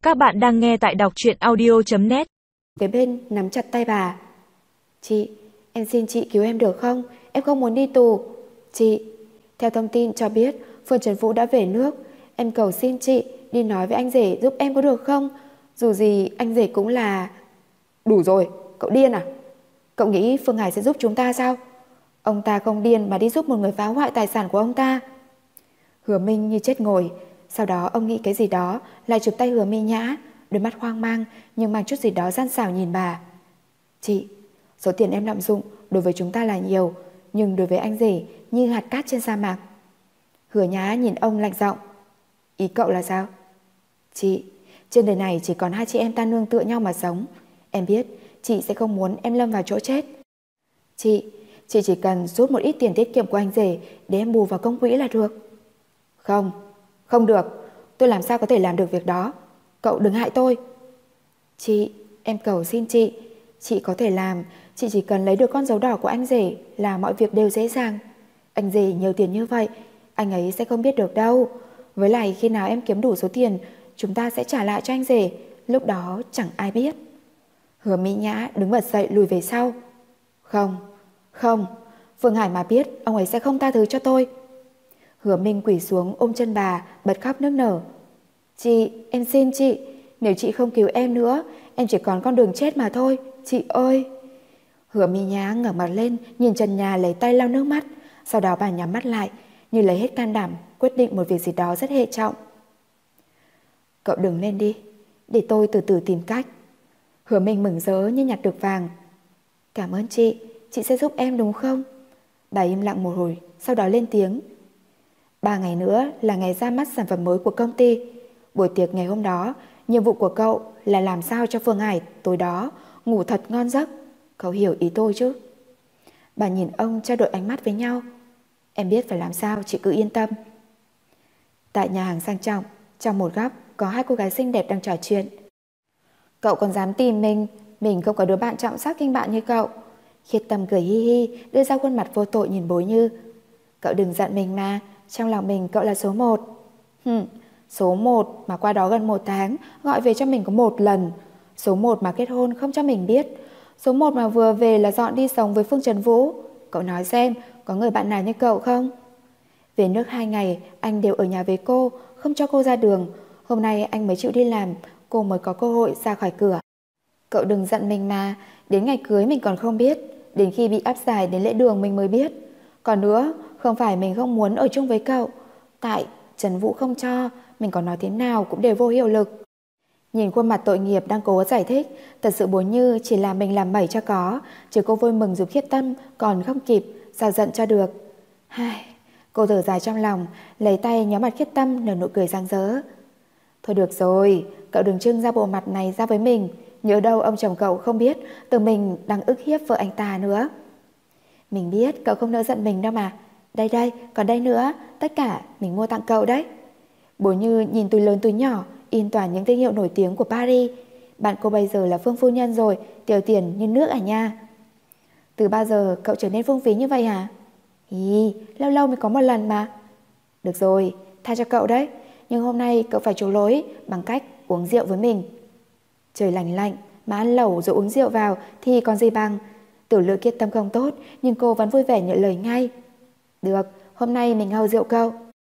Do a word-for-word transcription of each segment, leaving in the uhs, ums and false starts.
Các bạn đang nghe tại đọc truyện audio chấm net. Cái bên nắm chặt tay bà. Chị, em xin chị cứu em được không? Em không muốn đi tù. Chị, theo thông tin cho biết Phương Trần Vũ đã về nước. Em cầu xin chị đi nói với anh rể giúp em có được không? Dù gì anh rể cũng là... Đủ rồi, cậu điên à? Cậu nghĩ Phương Hải sẽ giúp chúng ta sao? Ông ta không điên mà đi giúp một người phá hoại tài sản của ông ta. Hứa Minh như chết ngồi. Sau đó ông nghĩ cái gì đó, lại chụp tay Hứa Minh Nhã, đôi mắt hoang mang nhưng mang chút gì đó gian xảo nhìn bà. Chị, số tiền em lạm dụng đối với chúng ta là nhiều, nhưng đối với anh rể như hạt cát trên sa mạc. Hứa Nhã nhìn ông lạnh giọng. Ý cậu là sao? Chị, trên đời này chỉ còn hai chị em ta nương tựa nhau mà sống. Em biết chị sẽ không muốn em lâm vào chỗ chết. Chị, chị chỉ cần rút một ít tiền tiết kiệm của anh rể để em bù vào công quỹ là được. Không, không được. Tôi làm sao có thể làm được việc đó. Cậu đừng hại tôi. Chị, em cầu xin chị. Chị có thể làm. Chị chỉ cần lấy được con dấu đỏ của anh rể là mọi việc đều dễ dàng. Anh rể nhiều tiền như vậy, anh ấy sẽ không biết được đâu. Với lại khi nào em kiếm đủ số tiền, chúng ta sẽ trả lại cho anh rể. Lúc đó chẳng ai biết. Hứa Mỹ Nhã đứng bật dậy lùi về sau. Không, không. Phương Hải mà biết, ông ấy sẽ không tha thứ cho tôi. Hứa Minh quỳ xuống ôm chân bà, bật khóc nức nở. Chị, em xin chị. Nếu chị không cứu em nữa, em chỉ còn con đường chết mà thôi. Chị ơi. Hứa Mỹ Nhã ngẩng mặt lên, nhìn trần nhà lấy tay lau nước mắt. Sau đó bà nhắm mắt lại, như lấy hết can đảm, quyết định một việc gì đó rất hệ trọng. Cậu đừng lên đi, để tôi từ từ tìm cách. Hứa Minh mừng rỡ như nhặt được vàng. Cảm ơn chị, chị sẽ giúp em đúng không? Bà im lặng một hồi, sau đó lên tiếng. Ba ngày nữa là ngày ra mắt sản phẩm mới của công ty. Buổi tiệc ngày hôm đó, nhiệm vụ của cậu là làm sao cho Phương Hải tối đó ngủ thật ngon giấc. Cậu hiểu ý tôi chứ? Bà nhìn ông trao đổi ánh mắt với nhau. Em biết phải làm sao, chị cứ yên tâm. Tại nhà hàng sang trọng, trong một góc có hai cô gái xinh đẹp đang trò chuyện. Cậu còn dám tìm mình, mình không có đứa bạn trọng sắc kinh bạn như cậu. Khiết Tâm cười hi hi, đưa ra khuôn mặt vô tội nhìn Bối Như. Cậu đừng giận mình mà, trong lòng mình cậu là số một. Hừm, số một mà qua đó gần một tháng gọi về cho mình có một lần. Số một mà kết hôn không cho mình biết. Số một mà vừa về là dọn đi sống với Phương Trần Vũ. Cậu nói xem, có người bạn nào như cậu không? Về nước hai ngày, anh đều ở nhà với cô, không cho cô ra đường. Hôm nay anh mới chịu đi làm, cô mới có cơ hội ra khỏi cửa. Cậu đừng giận mình mà, đến ngày cưới mình còn không biết, đến khi bị áp giải đến lễ đường mình mới biết. Còn nữa, không phải mình không muốn ở chung với cậu, tại Trần Vũ không cho, mình có nói thế nào cũng đều vô hiệu lực. Nhìn khuôn mặt tội nghiệp đang cố giải thích, thật sự Bối Như chỉ là mình làm bậy cho có, chứ cô vui mừng giúp Khiết Tâm còn không kịp, sao giận cho được. Hai, cô thở dài trong lòng, lấy tay nhóm mặt Khiết Tâm nở nụ cười rạng rỡ. Thôi được rồi, cậu đừng trưng ra bộ mặt này ra với mình, nhớ đâu ông chồng cậu không biết tự mình đang ức hiếp vợ anh ta nữa. Mình biết cậu không nỡ giận mình đâu mà. Đây đây, còn đây nữa, tất cả mình mua tặng cậu đấy. Bố Như nhìn túi lớn túi nhỏ, in toàn những thương hiệu nổi tiếng của Paris. Bạn cô bây giờ là Phương phu nhân rồi, tiêu tiền như nước à nha. Từ bao giờ cậu trở nên phung phí như vậy hả? Ý, lâu lâu mới có một lần mà. Được rồi, tha cho cậu đấy. Nhưng hôm nay cậu phải chuộc lỗi bằng cách uống rượu với mình. Trời lạnh lạnh mà ăn lẩu rồi uống rượu vào thì còn gì bằng. Tiểu Lự Kiết Tâm không tốt, nhưng cô vẫn vui vẻ nhận lời ngay. Được, hôm nay mình hầu rượu cậu.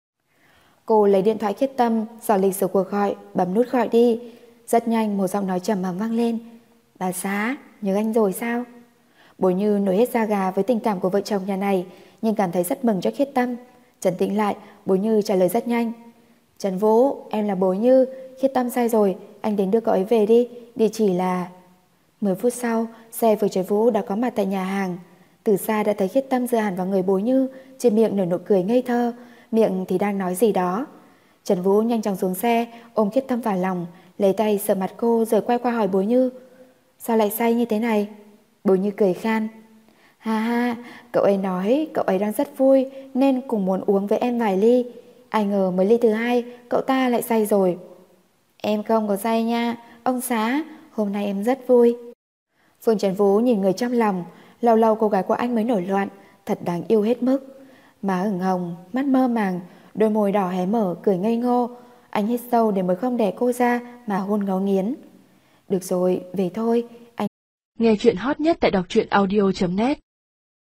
Cô lấy điện thoại Khiết Tâm, dò lịch sử cuộc gọi, bấm nút gọi đi. Rất nhanh một giọng nói trầm ấm vang lên. Bà xã, nhớ anh rồi sao? Bối Như nổi hết da gà với tình cảm của vợ chồng nhà này, nhưng cảm thấy rất mừng cho Khiết Tâm. Trấn tĩnh lại, Bối Như trả lời rất nhanh. Trần Vũ, em là Bối Như, Khiết Tâm sai rồi, anh đến đưa cậu ấy về đi, địa chỉ là... Mười phút sau, xe với Trần Vũ đã có mặt tại nhà hàng. Từ xa đã thấy Khiết Tâm dựa hẳn vào người Bối Như, trên miệng nở nụ cười ngây thơ, miệng thì đang nói gì đó. Trần Vũ nhanh chóng xuống xe, ôm Khiết Tâm vào lòng, lấy tay sờ mặt cô rồi quay qua hỏi Bối Như. Sao lại say như thế này? Bối Như cười khan. Ha ha, cậu ấy nói cậu ấy đang rất vui nên cùng muốn uống với em vài ly. Ai ngờ mới ly thứ hai, cậu ta lại say rồi. Em không có say nha, ông xã, hôm nay em rất vui. Phương Trần Vũ nhìn người trong lòng, lâu lâu cô gái của anh mới nổi loạn, thật đáng yêu hết mức. Má ửng hồng, mắt mơ màng, đôi môi đỏ hé mở, cười ngây ngô. Anh hít sâu để mới không đẻ cô ra mà hôn ngấu nghiến. Được rồi, về thôi. Anh... Nghe chuyện hot nhất tại đọc truyện audio chấm net